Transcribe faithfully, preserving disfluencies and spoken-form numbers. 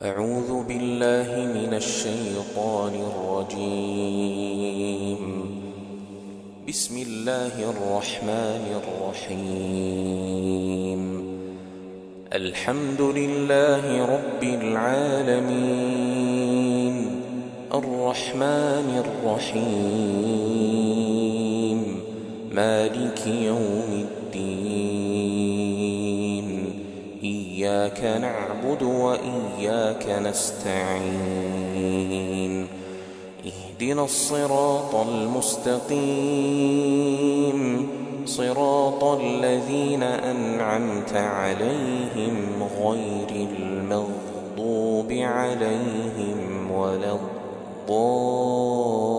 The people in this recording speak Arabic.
أعوذ بالله من الشيطان الرجيم. بسم الله الرحمن الرحيم. الحمد لله رب العالمين الرحمن الرحيم مالك يوم الدين. إياك نعبد وإياك نستعين. اهدنا الصراط المستقيم صراط الذين أنعمت عليهم غير المغضوب عليهم ولا الضالين.